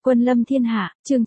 Quân lâm thiên hạ, chương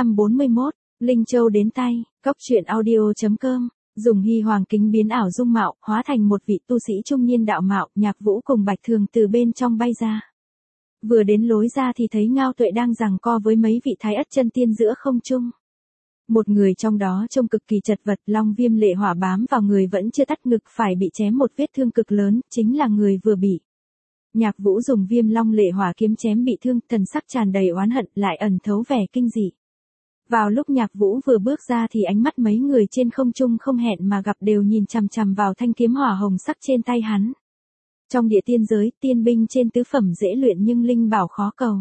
941, Linh Châu đến tay, cóc truyện audio.com, dùng hy hoàng kính biến ảo dung mạo, hóa thành một vị tu sĩ trung niên đạo mạo, Nhạc Vũ cùng Bạch Thường từ bên trong bay ra. Vừa đến lối ra thì thấy Ngao Tuệ đang giằng co với mấy vị thái ất chân tiên giữa không trung. Một người trong đó trông cực kỳ chật vật, long viêm lệ hỏa bám vào người vẫn chưa tắt, ngực phải bị chém một vết thương cực lớn, chính là người vừa bị Nhạc Vũ dùng viêm long lệ hỏa kiếm chém bị thương, thần sắc tràn đầy oán hận, lại ẩn thấu vẻ kinh dị. Vào lúc Nhạc Vũ vừa bước ra thì ánh mắt mấy người trên không trung không hẹn mà gặp đều nhìn chằm chằm vào thanh kiếm hỏa hồng sắc trên tay hắn. Trong địa tiên giới, tiên binh trên tứ phẩm dễ luyện nhưng linh bảo khó cầu.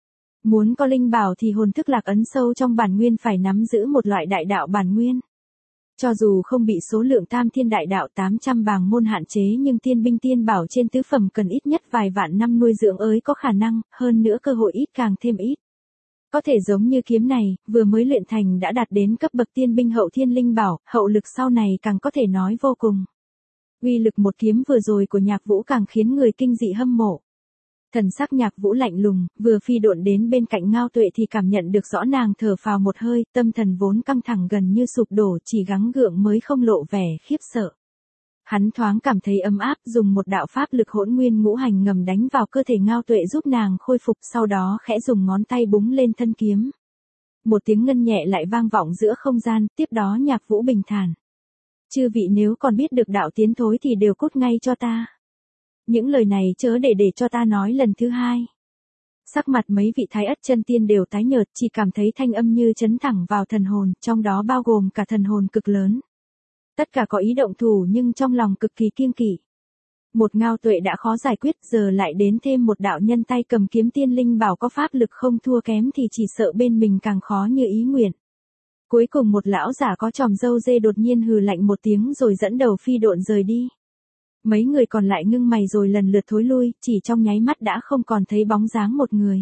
Muốn có linh bảo thì hồn thức lạc ấn sâu trong bản nguyên phải nắm giữ một loại đại đạo bản nguyên. Cho dù không bị số lượng tam thiên đại đạo 800 bàng môn hạn chế nhưng tiên binh tiên bảo trên tứ phẩm cần ít nhất vài vạn năm nuôi dưỡng ới có khả năng, hơn nữa cơ hội ít càng thêm ít. Có thể giống như kiếm này, vừa mới luyện thành đã đạt đến cấp bậc tiên binh hậu thiên linh bảo, hậu lực sau này càng có thể nói vô cùng. Uy lực một kiếm vừa rồi của Nhạc Vũ càng khiến người kinh dị hâm mộ. Thần sắc Nhạc Vũ lạnh lùng, vừa phi độn đến bên cạnh Ngao Tuệ thì cảm nhận được rõ nàng thở phào một hơi, tâm thần vốn căng thẳng gần như sụp đổ, chỉ gắng gượng mới không lộ vẻ khiếp sợ. Hắn thoáng cảm thấy ấm áp, dùng một đạo pháp lực hỗn nguyên ngũ hành ngầm đánh vào cơ thể Ngao Tuệ giúp nàng khôi phục, sau đó khẽ dùng ngón tay búng lên thân kiếm. Một tiếng ngân nhẹ lại vang vọng giữa không gian, tiếp đó Nhạc Vũ bình thản. Chư vị nếu còn biết được đạo tiến thối thì đều cút ngay cho ta. Những lời này chớ để cho ta nói lần thứ hai. Sắc mặt mấy vị thái ất chân tiên đều tái nhợt, chỉ cảm thấy thanh âm như chấn thẳng vào thần hồn, trong đó bao gồm cả thần hồn cực lớn. Tất cả có ý động thủ nhưng trong lòng cực kỳ kiêng kỵ. Một Ngao Tuệ đã khó giải quyết, giờ lại đến thêm một đạo nhân tay cầm kiếm tiên linh bảo có pháp lực không thua kém thì chỉ sợ bên mình càng khó như ý nguyện. Cuối cùng một lão giả có chòm râu dê đột nhiên hừ lạnh một tiếng rồi dẫn đầu phi độn rời đi. Mấy người còn lại ngưng mày rồi lần lượt thối lui, chỉ trong nháy mắt đã không còn thấy bóng dáng một người.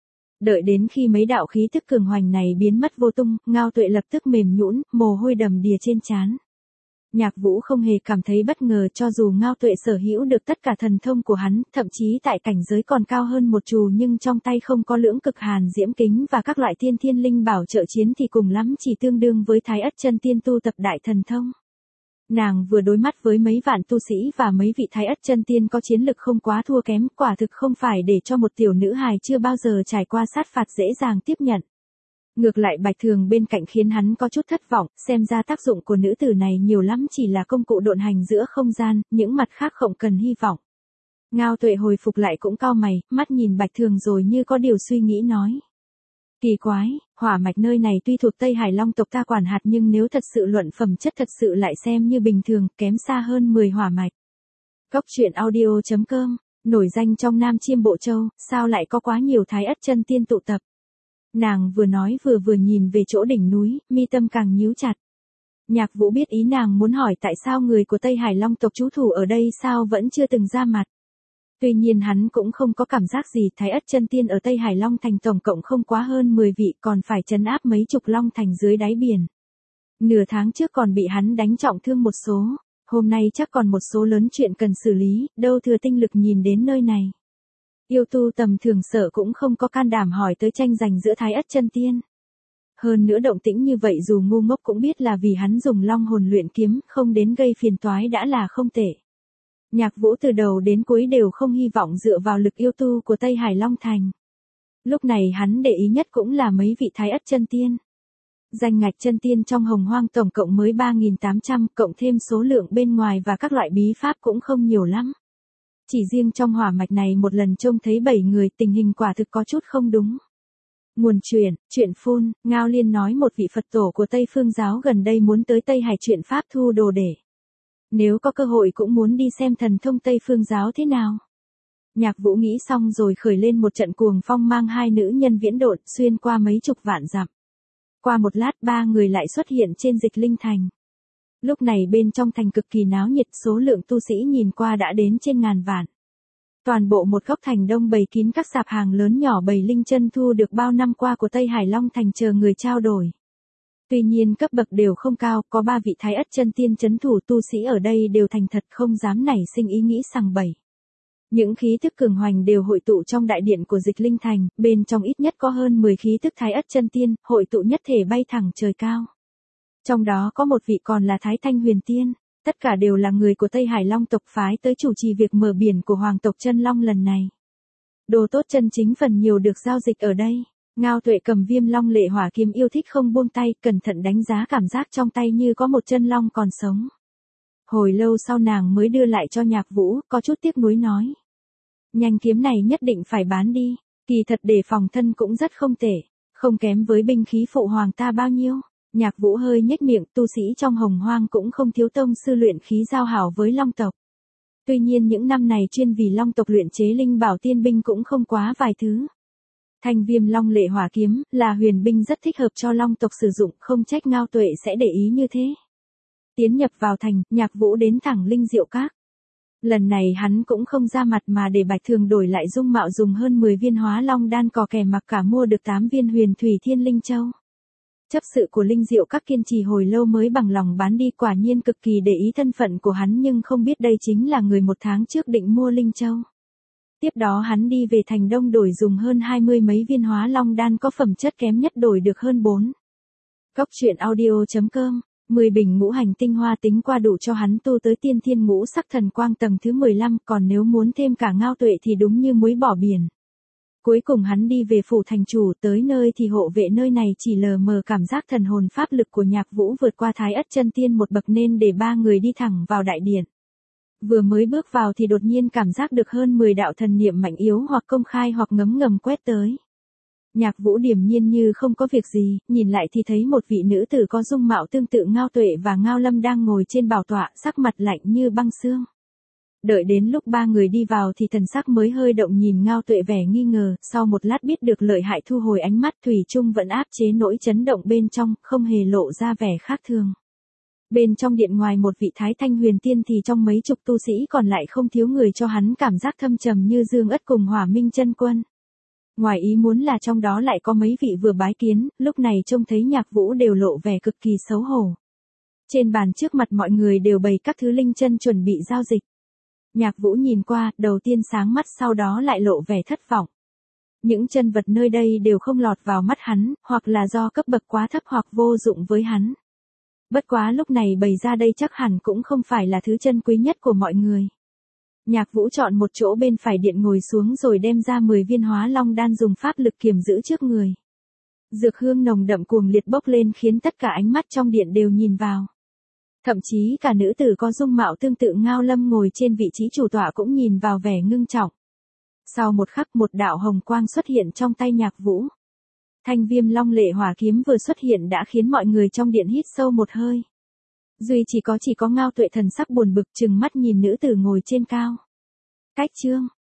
Đợi đến khi mấy đạo khí thức cường hoành này biến mất vô tung, Ngao Tuệ lập tức mềm nhũn, mồ hôi đầm đìa trên trán. Nhạc Vũ không hề cảm thấy bất ngờ, cho dù Ngao Tuệ sở hữu được tất cả thần thông của hắn, thậm chí tại cảnh giới còn cao hơn một trù, nhưng trong tay không có lưỡng cực hàn diễm kính và các loại tiên thiên linh bảo trợ chiến thì cùng lắm chỉ tương đương với thái ất chân tiên tu tập đại thần thông. Nàng vừa đối mắt với mấy vạn tu sĩ và mấy vị thái ất chân tiên có chiến lực không quá thua kém, quả thực không phải để cho một tiểu nữ hài chưa bao giờ trải qua sát phạt dễ dàng tiếp nhận. Ngược lại Bạch Thường bên cạnh khiến hắn có chút thất vọng, xem ra tác dụng của nữ tử này nhiều lắm chỉ là công cụ độn hành giữa không gian, những mặt khác không cần hy vọng. Ngao Tuệ hồi phục lại cũng cau mày, mắt nhìn Bạch Thường rồi như có điều suy nghĩ nói. Kỳ quái, hỏa mạch nơi này tuy thuộc Tây Hải Long tộc ta quản hạt nhưng nếu thật sự luận phẩm chất thật sự lại xem như bình thường, kém xa hơn 10 hỏa mạch. Cóc truyện audio.com, nổi danh trong Nam Chiêm Bộ Châu, sao lại có quá nhiều thái ất chân tiên tụ tập. Nàng vừa nói vừa nhìn về chỗ đỉnh núi, mi tâm càng nhíu chặt. Nhạc Vũ biết ý nàng muốn hỏi tại sao người của Tây Hải Long tộc trú thủ ở đây sao vẫn chưa từng ra mặt. Tuy nhiên hắn cũng không có cảm giác gì, thái ất chân tiên ở Tây Hải Long Thành tổng cộng không quá hơn 10 vị, còn phải trấn áp mấy chục Long Thành dưới đáy biển. Nửa tháng trước còn bị hắn đánh trọng thương một số, hôm nay chắc còn một số lớn chuyện cần xử lý, đâu thừa tinh lực nhìn đến nơi này. Yêu tu tầm thường sợ cũng không có can đảm hỏi tới tranh giành giữa thái ất chân tiên. Hơn nữa động tĩnh như vậy dù ngu ngốc cũng biết là vì hắn dùng long hồn luyện kiếm, không đến gây phiền toái đã là không tệ. Nhạc Vũ từ đầu đến cuối đều không hy vọng dựa vào lực yêu tu của Tây Hải Long Thành. Lúc này hắn để ý nhất cũng là mấy vị thái ất chân tiên. Danh ngạch chân tiên trong Hồng Hoang tổng cộng mới 3.800, cộng thêm số lượng bên ngoài và các loại bí pháp cũng không nhiều lắm. Chỉ riêng trong hỏa mạch này một lần trông thấy 7 người, tình hình quả thực có chút không đúng. Nguồn chuyện phun, Ngao Liên nói một vị Phật tổ của Tây Phương giáo gần đây muốn tới Tây Hải chuyện pháp thu đồ để. Nếu có cơ hội cũng muốn đi xem thần thông Tây Phương giáo thế nào. Nhạc Vũ nghĩ xong rồi khởi lên một trận cuồng phong mang hai nữ nhân viễn độn xuyên qua mấy chục vạn dặm. Qua một lát ba người lại xuất hiện trên Dịch Linh Thành. Lúc này bên trong thành cực kỳ náo nhiệt, số lượng tu sĩ nhìn qua đã đến trên ngàn vạn. Toàn bộ một góc thành đông bày kín các sạp hàng lớn nhỏ bày linh chân thu được bao năm qua của Tây Hải Long Thành chờ người trao đổi. Tuy nhiên cấp bậc đều không cao, có 3 vị thái ất chân tiên trấn thủ, tu sĩ ở đây đều thành thật không dám nảy sinh ý nghĩ sằng bậy. Những khí thức cường hoành đều hội tụ trong đại điện của Dịch Linh Thành, bên trong ít nhất có hơn 10 khí thức Thái Ất chân tiên, hội tụ nhất thể bay thẳng trời cao. Trong đó có một vị còn là Thái Thanh Huyền Tiên, tất cả đều là người của Tây Hải Long tộc phái tới chủ trì việc mở biển của Hoàng tộc Chân Long lần này. Đồ tốt chân chính phần nhiều được giao dịch ở đây. Ngao Tuệ cầm Viêm Long Lệ Hỏa kiếm yêu thích không buông tay, cẩn thận đánh giá cảm giác trong tay như có một chân long còn sống. Hồi lâu sau nàng mới đưa lại cho Nhạc Vũ, có chút tiếc nuối nói. Nhanh kiếm này nhất định phải bán đi, kỳ thật để phòng thân cũng rất không tệ, không kém với binh khí phụ hoàng ta bao nhiêu. Nhạc Vũ hơi nhếch miệng, tu sĩ trong Hồng Hoang cũng không thiếu tông sư luyện khí giao hảo với Long tộc. Tuy nhiên những năm này chuyên vì Long tộc luyện chế linh bảo tiên binh cũng không quá vài thứ. Thanh Viêm Long Lệ Hỏa kiếm là huyền binh rất thích hợp cho Long tộc sử dụng, không trách Ngao Tuệ sẽ để ý như thế. Tiến nhập vào thành, Nhạc Vũ đến thẳng Linh Diệu Các. Lần này hắn cũng không ra mặt mà để Bạch Thường đổi lại dung mạo, dùng hơn 10 viên Hóa Long đan cò kè mặc cả mua được 8 viên Huyền Thủy Thiên Linh Châu. Chấp sự của Linh Diệu Các kiên trì hồi lâu mới bằng lòng bán đi, quả nhiên cực kỳ để ý thân phận của hắn nhưng không biết đây chính là người 1 tháng trước định mua Linh Châu. Tiếp đó hắn đi về thành Đông đổi dùng hơn 20 mấy viên Hóa Long đan có phẩm chất kém nhất đổi được hơn 4. Cóc truyện audio.com 10 bình ngũ hành tinh hoa tính qua đủ cho hắn tu tới tiên thiên ngũ sắc thần quang tầng thứ 15, còn nếu muốn thêm cả Ngao Tuệ thì đúng như muối bỏ biển. Cuối cùng hắn đi về phủ thành chủ, tới nơi thì hộ vệ nơi này chỉ lờ mờ cảm giác thần hồn pháp lực của Nhạc Vũ vượt qua Thái Ất chân tiên một bậc nên để 3 người đi thẳng vào đại điện. Vừa mới bước vào thì đột nhiên cảm giác được hơn 10 đạo thần niệm mạnh yếu hoặc công khai hoặc ngấm ngầm quét tới. Nhạc Vũ điềm nhiên như không có việc gì, nhìn lại thì thấy một vị nữ tử có dung mạo tương tự Ngao Tuệ và Ngao Lâm đang ngồi trên bảo tọa, sắc mặt lạnh như băng xương. Đợi đến lúc 3 người đi vào thì thần sắc mới hơi động, nhìn Ngao Tuệ vẻ nghi ngờ, sau một lát biết được lợi hại thu hồi ánh mắt, thủy chung vẫn áp chế nỗi chấn động bên trong, không hề lộ ra vẻ khác thường. Bên trong điện ngoài một vị Thái Thanh Huyền Tiên thì trong mấy chục tu sĩ còn lại không thiếu người cho hắn cảm giác thâm trầm như Dương Ất cùng Hỏa Minh Chân Quân. Ngoài ý muốn là trong đó lại có mấy vị vừa bái kiến, lúc này trông thấy Nhạc Vũ đều lộ vẻ cực kỳ xấu hổ. Trên bàn trước mặt mọi người đều bày các thứ linh chân chuẩn bị giao dịch. Nhạc Vũ nhìn qua, đầu tiên sáng mắt sau đó lại lộ vẻ thất vọng. Những chân vật nơi đây đều không lọt vào mắt hắn, hoặc là do cấp bậc quá thấp hoặc vô dụng với hắn. Bất quá lúc này bày ra đây chắc hẳn cũng không phải là thứ chân quý nhất của mọi người. Nhạc Vũ chọn một chỗ bên phải điện ngồi xuống rồi đem ra 10 viên Hóa Long đan dùng pháp lực kiềm giữ trước người. Dược hương nồng đậm cuồng liệt bốc lên khiến tất cả ánh mắt trong điện đều nhìn vào. Thậm chí cả nữ tử có dung mạo tương tự Ngao Lâm ngồi trên vị trí chủ tọa cũng nhìn vào vẻ ngưng trọng. Sau một khắc một đạo hồng quang xuất hiện trong tay Nhạc Vũ. Thanh Viêm Long Lệ Hỏa kiếm vừa xuất hiện đã khiến mọi người trong điện hít sâu một hơi. Duy chỉ có Ngao Tuệ thần sắc buồn bực trừng mắt nhìn nữ tử ngồi trên cao. Cách chương